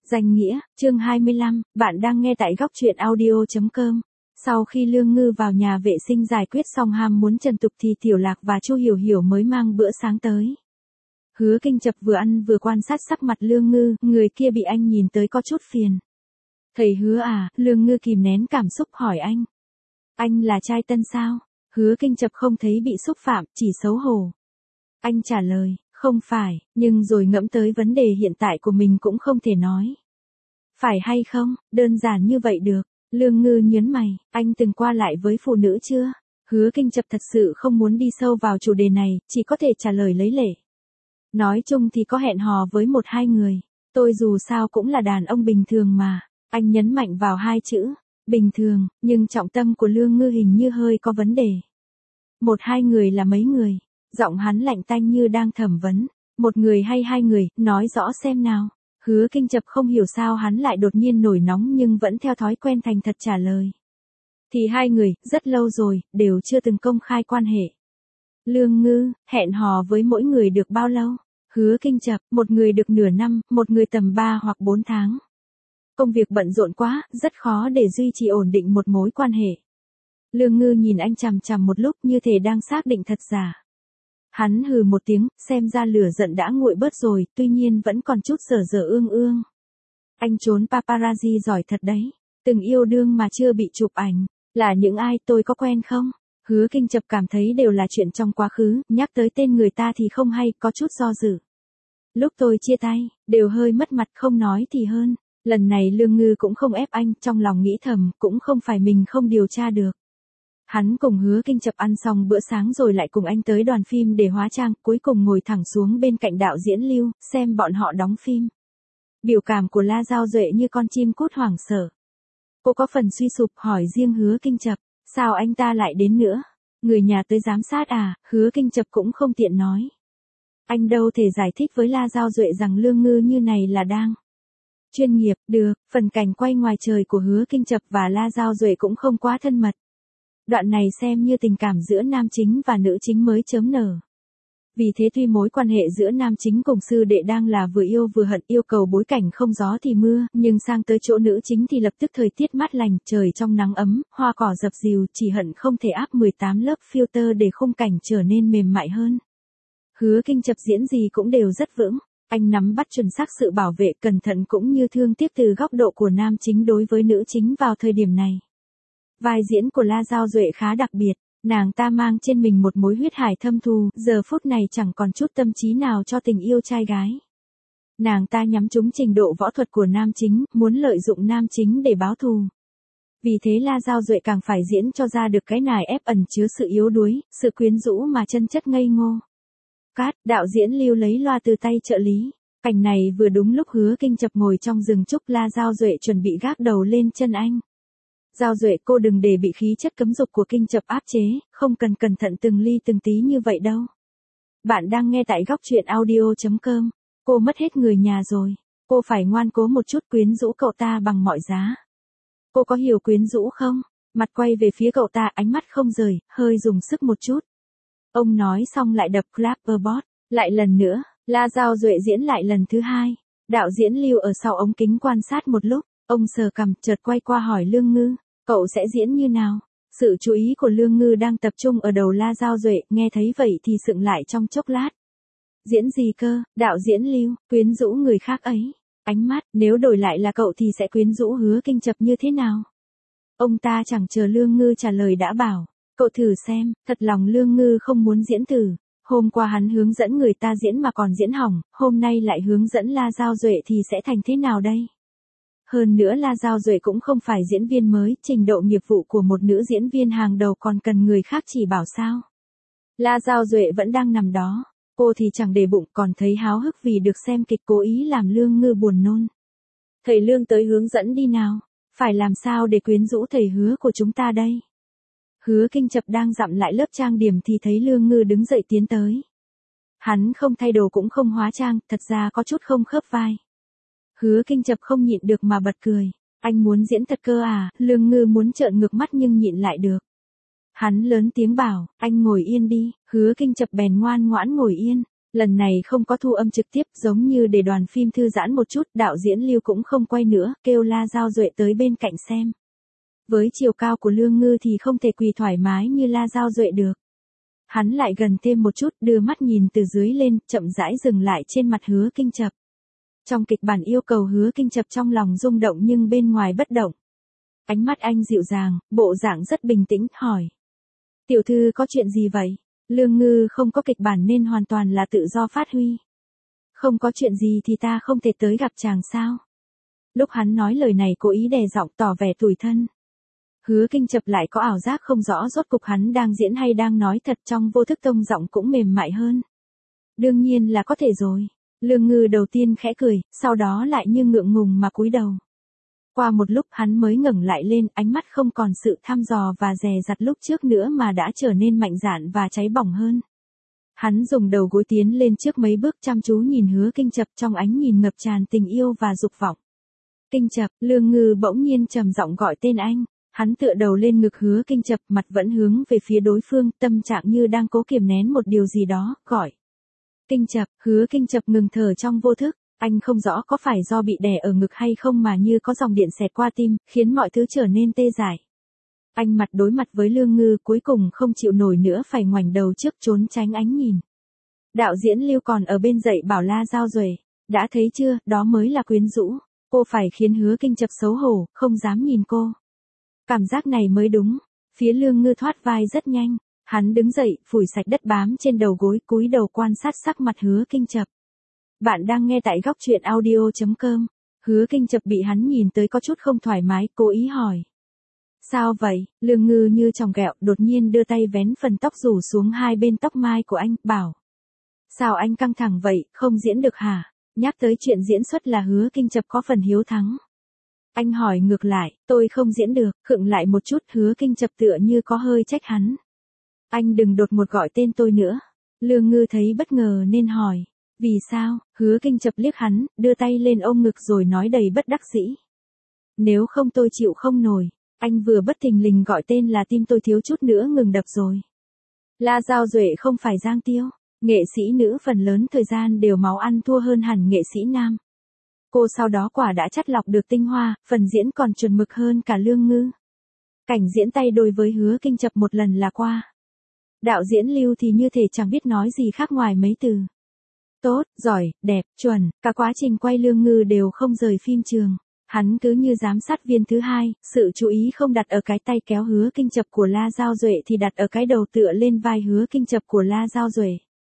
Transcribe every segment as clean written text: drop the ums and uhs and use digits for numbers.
Danh nghĩa, chương 25, bạn đang nghe tại góc truyện audio.com. Sau khi Lương Ngư vào nhà vệ sinh giải quyết xong ham muốn trần tục thì Tiểu Lạc và Chu Hiểu Hiểu mới mang bữa sáng tới. Hứa Kinh Chập vừa ăn vừa quan sát sắc mặt Lương Ngư, người kia bị anh nhìn tới có chút phiền. Thầy Hứa à, Lương Ngư kìm nén cảm xúc hỏi anh. Anh là trai tân sao? Hứa Kinh Chập không thấy bị xúc phạm, chỉ xấu hổ. Anh trả lời, không phải, nhưng rồi ngẫm tới vấn đề hiện tại của mình cũng không thể nói. Phải hay không, đơn giản như vậy được. Lương Ngư nhớn mày, anh từng qua lại với phụ nữ chưa? Hứa Kinh Chập thật sự không muốn đi sâu vào chủ đề này, chỉ có thể trả lời lấy lệ. Nói chung thì có hẹn hò với 1-2 người. Tôi dù sao cũng là đàn ông bình thường mà. Anh nhấn mạnh vào 2 chữ, bình thường, nhưng trọng tâm của Lương Ngư hình như hơi có vấn đề. 1-2 người là mấy người? Giọng hắn lạnh tanh như đang thẩm vấn. 1 người hay 2 người, nói rõ xem nào. Hứa Kinh Chập không hiểu sao hắn lại đột nhiên nổi nóng nhưng vẫn theo thói quen thành thật trả lời. Thì 2 người, rất lâu rồi, đều chưa từng công khai quan hệ. Lương Ngư, hẹn hò với mỗi người được bao lâu? Hứa Kinh Chập, 1 người được nửa năm, 1 người tầm 3 hoặc 4 tháng. Công việc bận rộn quá, rất khó để duy trì ổn định một mối quan hệ. Lương Ngư nhìn anh chằm chằm một lúc như thể đang xác định thật giả. Hắn hừ một tiếng, xem ra lửa giận đã nguội bớt rồi, tuy nhiên vẫn còn chút dở dở ương ương. Anh trốn paparazzi giỏi thật đấy, từng yêu đương mà chưa bị chụp ảnh, là những ai tôi có quen không? Hứa Kinh Chập cảm thấy đều là chuyện trong quá khứ, nhắc tới tên người ta thì không hay, có chút do dự. Lúc tôi chia tay, đều hơi mất mặt không nói thì hơn, lần này Lương Ngư cũng không ép anh, trong lòng nghĩ thầm, cũng không phải mình không điều tra được. Hắn cùng Hứa Kinh Chập ăn xong bữa sáng rồi lại cùng anh tới đoàn phim để hóa trang, cuối cùng ngồi thẳng xuống bên cạnh đạo diễn Lưu, xem bọn họ đóng phim. Biểu cảm của La Giao Duệ như con chim cút hoảng sợ. Cô có phần suy sụp hỏi riêng Hứa Kinh Chập, sao anh ta lại đến nữa? Người nhà tới giám sát à? Hứa Kinh Chập cũng không tiện nói. Anh đâu thể giải thích với La Giao Duệ rằng Lương Ngư như này là đang chuyên nghiệp, được, phần cảnh quay ngoài trời của Hứa Kinh Chập và La Giao Duệ cũng không quá thân mật. Đoạn này xem như tình cảm giữa nam chính và nữ chính mới chớm nở. Vì thế tuy mối quan hệ giữa nam chính cùng sư đệ đang là vừa yêu vừa hận, yêu cầu bối cảnh không gió thì mưa, nhưng sang tới chỗ nữ chính thì lập tức thời tiết mát lành, trời trong nắng ấm, hoa cỏ dập dìu, chỉ hận không thể áp 18 lớp filter để khung cảnh trở nên mềm mại hơn. Hứa Kinh Chập diễn gì cũng đều rất vững, anh nắm bắt chuẩn xác sự bảo vệ cẩn thận cũng như thương tiếc từ góc độ của nam chính đối với nữ chính vào thời điểm này. Vai diễn của La Giao Duệ khá đặc biệt, nàng ta mang trên mình một mối huyết hải thâm thù, giờ phút này chẳng còn chút tâm trí nào cho tình yêu trai gái. Nàng ta nhắm trúng trình độ võ thuật của nam chính, muốn lợi dụng nam chính để báo thù. Vì thế La Giao Duệ càng phải diễn cho ra được cái nài ép ẩn chứa sự yếu đuối, sự quyến rũ mà chân chất ngây ngô. Cát, đạo diễn Lưu lấy loa từ tay trợ lý. Cảnh này vừa đúng lúc Hứa Kinh Chập ngồi trong rừng trúc, La Giao Duệ chuẩn bị gác đầu lên chân anh. Giao Duệ, cô đừng để bị khí chất cấm dục của Kinh Chập áp chế, không cần cẩn thận từng ly từng tí như vậy đâu. Bạn đang nghe tại góc truyện audio.com. Cô mất hết người nhà rồi. Cô phải ngoan cố một chút, quyến rũ cậu ta bằng mọi giá. Cô có hiểu quyến rũ không? Mặt quay về phía cậu ta, ánh mắt không rời, hơi dùng sức một chút. Ông nói xong lại đập clapperboard. Lại lần nữa, La Giao Duệ diễn lại lần thứ 2. Đạo diễn Lưu ở sau ống kính quan sát một lúc, ông sờ cằm, chợt quay qua hỏi Lương Ngư. Cậu sẽ diễn như nào? Sự chú ý của Lương Ngư đang tập trung ở đầu La Giao Duệ, nghe thấy vậy thì sững lại trong chốc lát. Diễn gì cơ? Đạo diễn Lưu, quyến rũ người khác ấy. Ánh mắt, nếu đổi lại là cậu thì sẽ quyến rũ Hứa Kinh Chập như thế nào? Ông ta chẳng chờ Lương Ngư trả lời đã bảo, cậu thử xem, thật lòng Lương Ngư không muốn diễn thử. Hôm qua hắn hướng dẫn người ta diễn mà còn diễn hỏng, hôm nay lại hướng dẫn La Giao Duệ thì sẽ thành thế nào đây? Hơn nữa La Giao Duệ cũng không phải diễn viên mới, trình độ nghiệp vụ của một nữ diễn viên hàng đầu còn cần người khác chỉ bảo sao. La Giao Duệ vẫn đang nằm đó, cô thì chẳng để bụng, còn thấy háo hức vì được xem kịch, cố ý làm Lương Ngư buồn nôn. Thầy Lương tới hướng dẫn đi nào, phải làm sao để quyến rũ thầy Hứa của chúng ta đây? Hứa Kinh Chập đang dặm lại lớp trang điểm thì thấy Lương Ngư đứng dậy tiến tới. Hắn không thay đồ cũng không hóa trang, thật ra có chút không khớp vai. Hứa Kinh Chập không nhịn được mà bật cười. Anh muốn diễn thật cơ à? Lương Ngư muốn trợn ngược mắt nhưng nhịn lại được. Hắn lớn tiếng bảo, anh ngồi yên đi. Hứa Kinh Chập bèn ngoan ngoãn ngồi yên. Lần này không có thu âm trực tiếp, giống như để đoàn phim thư giãn một chút, đạo diễn Lưu cũng không quay nữa, kêu La Giao Duệ tới bên cạnh xem. Với chiều cao của Lương Ngư thì không thể quỳ thoải mái như La Giao Duệ được. Hắn lại gần thêm một chút, đưa mắt nhìn từ dưới lên, chậm rãi dừng lại trên mặt Hứa Kinh Chập. Trong kịch bản yêu cầu Hứa Kinh Chập trong lòng rung động nhưng bên ngoài bất động. Ánh mắt anh dịu dàng, bộ dạng rất bình tĩnh, hỏi. Tiểu thư có chuyện gì vậy? Lương Ngư không có kịch bản nên hoàn toàn là tự do phát huy. Không có chuyện gì thì ta không thể tới gặp chàng sao? Lúc hắn nói lời này cố ý đè giọng tỏ vẻ tủi thân. Hứa Kinh Chập lại có ảo giác không rõ rốt cục hắn đang diễn hay đang nói thật, trong vô thức tông giọng cũng mềm mại hơn. Đương nhiên là có thể rồi. Lương Ngư đầu tiên khẽ cười, sau đó lại như ngượng ngùng mà cúi đầu. Qua một lúc hắn mới ngẩng lại lên, ánh mắt không còn sự thăm dò và dè dặt lúc trước nữa mà đã trở nên mạnh dạn và cháy bỏng hơn. Hắn dùng đầu gối tiến lên trước mấy bước, chăm chú nhìn Hứa Kinh Chập, trong ánh nhìn ngập tràn tình yêu và dục vọng. Kinh Chập, Lương Ngư bỗng nhiên trầm giọng gọi tên anh. Hắn tựa đầu lên ngực Hứa Kinh Chập, mặt vẫn hướng về phía đối phương, tâm trạng như đang cố kiềm nén một điều gì đó, gọi. Kinh Chập, Hứa Kinh Chập ngừng thở trong vô thức. Anh không rõ có phải do bị đè ở ngực hay không mà như có dòng điện xẹt qua tim, khiến mọi thứ trở nên tê dại. Anh mặt đối mặt với Lương Ngư, cuối cùng không chịu nổi nữa phải ngoảnh đầu trước trốn tránh ánh nhìn. Đạo diễn Lưu còn ở bên dạy bảo La Giao Duệ. Đã thấy chưa, đó mới là quyến rũ. Cô phải khiến Hứa Kinh Chập xấu hổ, không dám nhìn cô. Cảm giác này mới đúng. Phía Lương Ngư thoát vai rất nhanh. Hắn đứng dậy, phủi sạch đất bám trên đầu gối, cúi đầu quan sát sắc mặt Hứa Kinh Chập. Bạn đang nghe tại góc truyện audio.com. Hứa Kinh Chập bị hắn nhìn tới có chút không thoải mái, cố ý hỏi. Sao vậy? Lương Ngư như chòng ghẹo, đột nhiên đưa tay vén phần tóc rủ xuống hai bên tóc mai của anh, bảo. Sao anh căng thẳng vậy, không diễn được hả? Nhắc tới chuyện diễn xuất là Hứa Kinh Chập có phần hiếu thắng. Anh hỏi ngược lại, tôi không diễn được, khựng lại một chút, Hứa Kinh Chập tựa như có hơi trách hắn. Anh đừng đột ngột gọi tên tôi nữa. Lương Ngư thấy bất ngờ nên hỏi. Vì sao? Hứa Kinh Chập liếc hắn, đưa tay lên ôm ngực rồi nói đầy bất đắc dĩ. Nếu không tôi chịu không nổi. Anh vừa bất thình lình gọi tên là tim tôi thiếu chút nữa ngừng đập rồi. La Giao Duệ không phải Giang Tiêu. Nghệ sĩ nữ phần lớn thời gian đều máu ăn thua hơn hẳn nghệ sĩ nam. Cô sau đó quả đã chắt lọc được tinh hoa, phần diễn còn chuẩn mực hơn cả Lương Ngư. Cảnh diễn tay đôi với Hứa Kinh Chập một lần là qua. Đạo diễn Lưu thì như thể chẳng biết nói gì khác ngoài mấy từ. Tốt, giỏi, đẹp, chuẩn, cả quá trình quay Lương Ngư đều không rời phim trường. Hắn cứ như giám sát viên thứ hai, sự chú ý không đặt ở cái tay kéo Hứa Kinh Chập của La Giao Duệ thì đặt ở cái đầu tựa lên vai Hứa Kinh Chập của La Giao Duệ.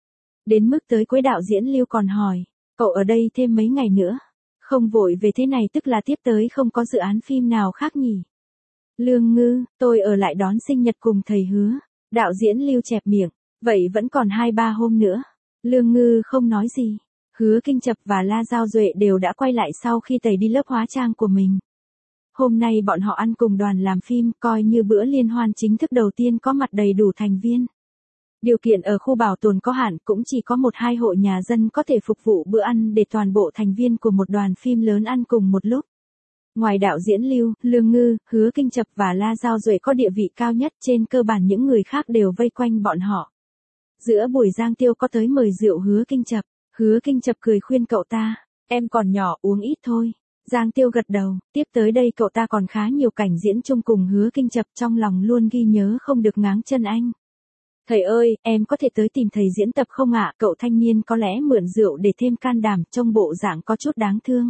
Đến mức tới cuối đạo diễn Lưu còn hỏi, cậu ở đây thêm mấy ngày nữa? Không vội về thế này tức là tiếp tới không có dự án phim nào khác nhỉ? Lương Ngư, tôi ở lại đón sinh nhật cùng thầy Hứa. Đạo diễn Lưu chẹp miệng, vậy vẫn còn 2-3 hôm nữa. Lương Ngư không nói gì. Hứa Kinh Chập và La Giao Duệ đều đã quay lại sau khi tẩy đi lớp hóa trang của mình. Hôm nay bọn họ ăn cùng đoàn làm phim, coi như bữa liên hoan chính thức đầu tiên có mặt đầy đủ thành viên. Điều kiện ở khu bảo tồn có hạn, cũng chỉ có 1-2 hộ nhà dân có thể phục vụ bữa ăn để toàn bộ thành viên của một đoàn phim lớn ăn cùng một lúc. Ngoài đạo diễn Lưu, Lương Ngư, Hứa Kinh Chập và La Giao Duệ có địa vị cao nhất, trên cơ bản những người khác đều vây quanh bọn họ. Giữa buổi Giang Tiêu có tới mời rượu Hứa Kinh Chập. Hứa Kinh Chập cười khuyên cậu ta, em còn nhỏ uống ít thôi. Giang Tiêu gật đầu, tiếp tới đây cậu ta còn khá nhiều cảnh diễn chung cùng Hứa Kinh Chập, trong lòng luôn ghi nhớ không được ngáng chân anh. Thầy ơi, em có thể tới tìm thầy diễn tập không ạ? Cậu thanh niên có lẽ mượn rượu để thêm can đảm, trông bộ dạng có chút đáng thương.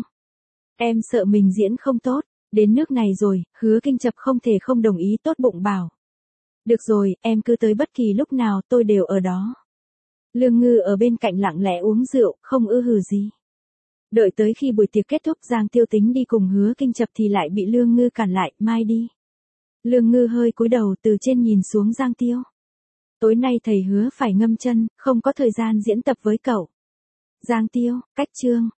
Em sợ mình diễn không tốt, đến nước này rồi, Hứa Kinh Chập không thể không đồng ý, tốt bụng bảo. Được rồi, em cứ tới bất kỳ lúc nào, tôi đều ở đó. Lương Ngư ở bên cạnh lặng lẽ uống rượu, không ư hừ gì. Đợi tới khi buổi tiệc kết thúc, Giang Tiêu tính đi cùng Hứa Kinh Chập thì lại bị Lương Ngư cản lại, mai đi. Lương Ngư hơi cúi đầu từ trên nhìn xuống Giang Tiêu. Tối nay thầy Hứa phải ngâm chân, không có thời gian diễn tập với cậu. Giang Tiêu, cách chương.